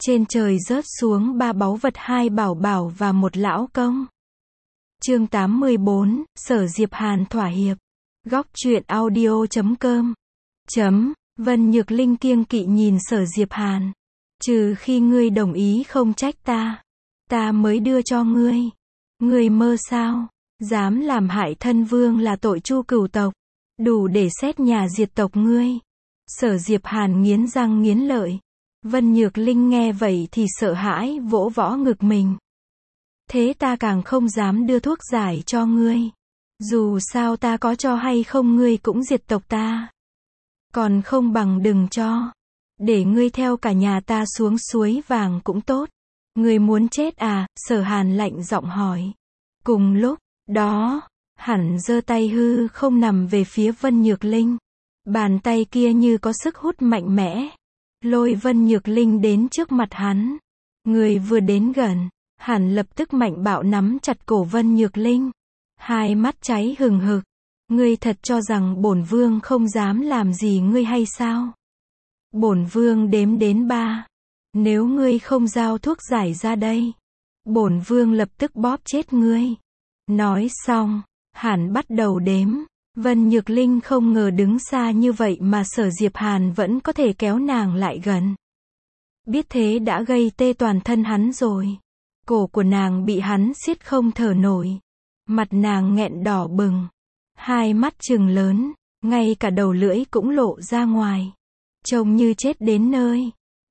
Trên trời rớt xuống 3 báu vật, 2 bảo bảo và 1 lão công. Chương 84, Sở Diệp Hàn thỏa hiệp. Góc truyện audio.com. Vân Nhược Linh kiêng kỵ nhìn Sở Diệp Hàn. Trừ khi ngươi đồng ý không trách ta mới đưa cho ngươi. Ngươi mơ sao? Dám làm hại thân vương là tội chu cửu tộc. Đủ để xét nhà diệt tộc ngươi. Sở Diệp Hàn nghiến răng nghiến lợi. Vân Nhược Linh nghe vậy thì sợ hãi vỗ võ ngực mình. Thế ta càng không dám đưa thuốc giải cho ngươi. Dù sao ta có cho hay không ngươi cũng diệt tộc ta. Còn không bằng đừng cho. Để ngươi theo cả nhà ta xuống suối vàng cũng tốt. Ngươi muốn chết à? Sở Hàn lạnh giọng hỏi. Cùng lúc đó, hắn giơ tay hư không nằm về phía Vân Nhược Linh. Bàn tay kia như có sức hút mạnh mẽ. Lôi Vân Nhược Linh đến trước mặt hắn. Người vừa đến gần, hắn lập tức mạnh bạo nắm chặt cổ Vân Nhược Linh. Hai mắt cháy hừng hực. Ngươi thật cho rằng bổn vương không dám làm gì ngươi hay sao? Bổn vương đếm đến 3. Nếu ngươi không giao thuốc giải ra đây, bổn vương lập tức bóp chết ngươi. Nói xong, hắn bắt đầu đếm. Vân Nhược Linh không ngờ đứng xa như vậy mà Sở Diệp Hàn vẫn có thể kéo nàng lại gần. Biết thế đã gây tê toàn thân hắn rồi. Cổ của nàng bị hắn siết không thở nổi. Mặt nàng nghẹn đỏ bừng. Hai mắt trừng lớn, ngay cả đầu lưỡi cũng lộ ra ngoài. Trông như chết đến nơi.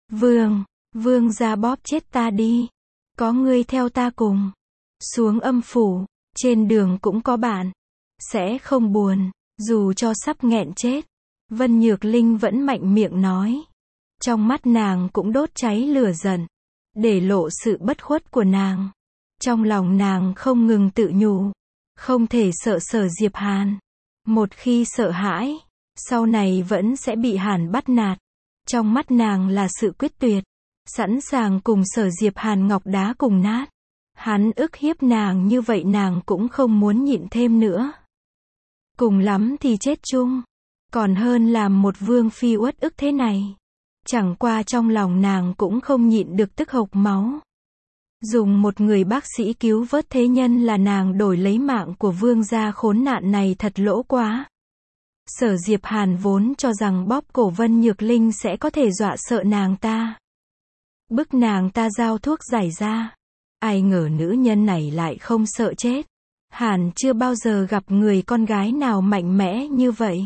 Vương ra bóp chết ta đi. Có ngươi theo ta cùng. Xuống âm phủ, trên đường cũng có bạn. Sẽ không buồn, dù cho sắp nghẹn chết. Vân Nhược Linh vẫn mạnh miệng nói. Trong mắt nàng cũng đốt cháy lửa giận. Để lộ sự bất khuất của nàng. Trong lòng nàng không ngừng tự nhủ. Không thể sợ Sở Diệp Hàn. Một khi sợ hãi, sau này vẫn sẽ bị hắn bắt nạt. Trong mắt nàng là sự quyết tuyệt. Sẵn sàng cùng Sở Diệp Hàn ngọc đá cùng nát. Hắn ức hiếp nàng như vậy nàng cũng không muốn nhịn thêm nữa. Cùng lắm thì chết chung. Còn hơn làm một vương phi uất ức thế này. Chẳng qua trong lòng nàng cũng không nhịn được tức hộc máu. Dùng một người bác sĩ cứu vớt thế nhân là nàng đổi lấy mạng của vương gia khốn nạn này thật lỗ quá. Sở Diệp Hàn vốn cho rằng bóp cổ Vân Nhược Linh sẽ có thể dọa sợ nàng ta. Bức nàng ta giao thuốc giải ra. Ai ngờ nữ nhân này lại không sợ chết. Hàn chưa bao giờ gặp người con gái nào mạnh mẽ như vậy.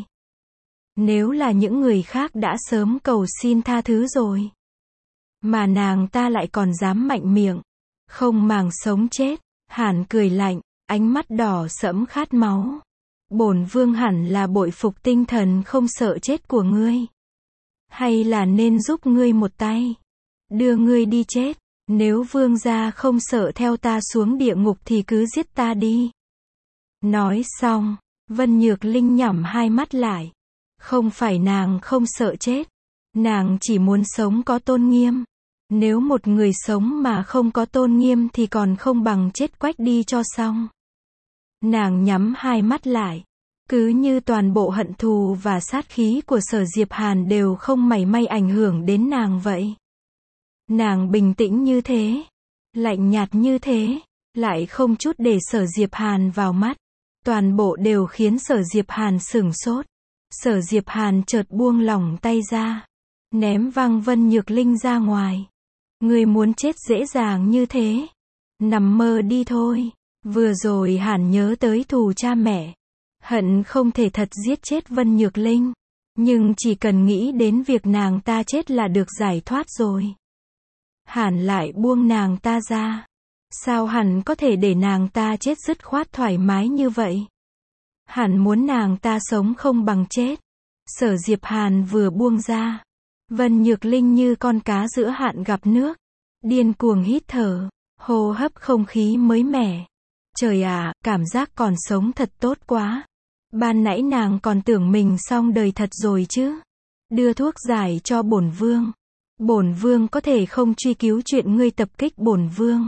Nếu là những người khác đã sớm cầu xin tha thứ rồi. Mà nàng ta lại còn dám mạnh miệng. Không màng sống chết. Hàn cười lạnh, ánh mắt đỏ sẫm khát máu. Bổn vương hẳn là bội phục tinh thần không sợ chết của ngươi. Hay là nên giúp ngươi một tay. Đưa ngươi đi chết. Nếu vương gia không sợ theo ta xuống địa ngục thì cứ giết ta đi. Nói xong, Vân Nhược Linh nhắm hai mắt lại. Không phải nàng không sợ chết. Nàng chỉ muốn sống có tôn nghiêm. Nếu một người sống mà không có tôn nghiêm thì còn không bằng chết quách đi cho xong. Nàng nhắm hai mắt lại. Cứ như toàn bộ hận thù và sát khí của Sở Diệp Hàn đều không mảy may ảnh hưởng đến nàng vậy. Nàng bình tĩnh như thế. Lạnh nhạt như thế. Lại không chút để Sở Diệp Hàn vào mắt. Toàn bộ đều khiến Sở Diệp Hàn sửng sốt. Sở Diệp Hàn chợt buông lỏng tay ra. Ném văng Vân Nhược Linh ra ngoài. Ngươi muốn chết dễ dàng như thế. Nằm mơ đi thôi. Vừa rồi Hàn nhớ tới thù cha mẹ. Hận không thể thật giết chết Vân Nhược Linh. Nhưng chỉ cần nghĩ đến việc nàng ta chết là được giải thoát rồi. Hàn lại buông nàng ta ra. Sao hắn có thể để nàng ta chết dứt khoát thoải mái như vậy? Hắn muốn nàng ta sống không bằng chết. Sở Diệp Hàn vừa buông ra. Vân Nhược Linh như con cá giữa hạn gặp nước. Điên cuồng hít thở. Hô hấp không khí mới mẻ. Trời ạ, cảm giác còn sống thật tốt quá. Ban nãy nàng còn tưởng mình xong đời thật rồi chứ. Đưa thuốc giải cho bổn vương. Bổn vương có thể không truy cứu chuyện ngươi tập kích bổn vương.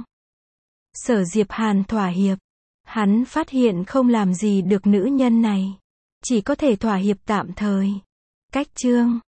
Sở Diệp Hàn thỏa hiệp. Hắn phát hiện không làm gì được nữ nhân này. Chỉ có thể thỏa hiệp tạm thời. Cách chương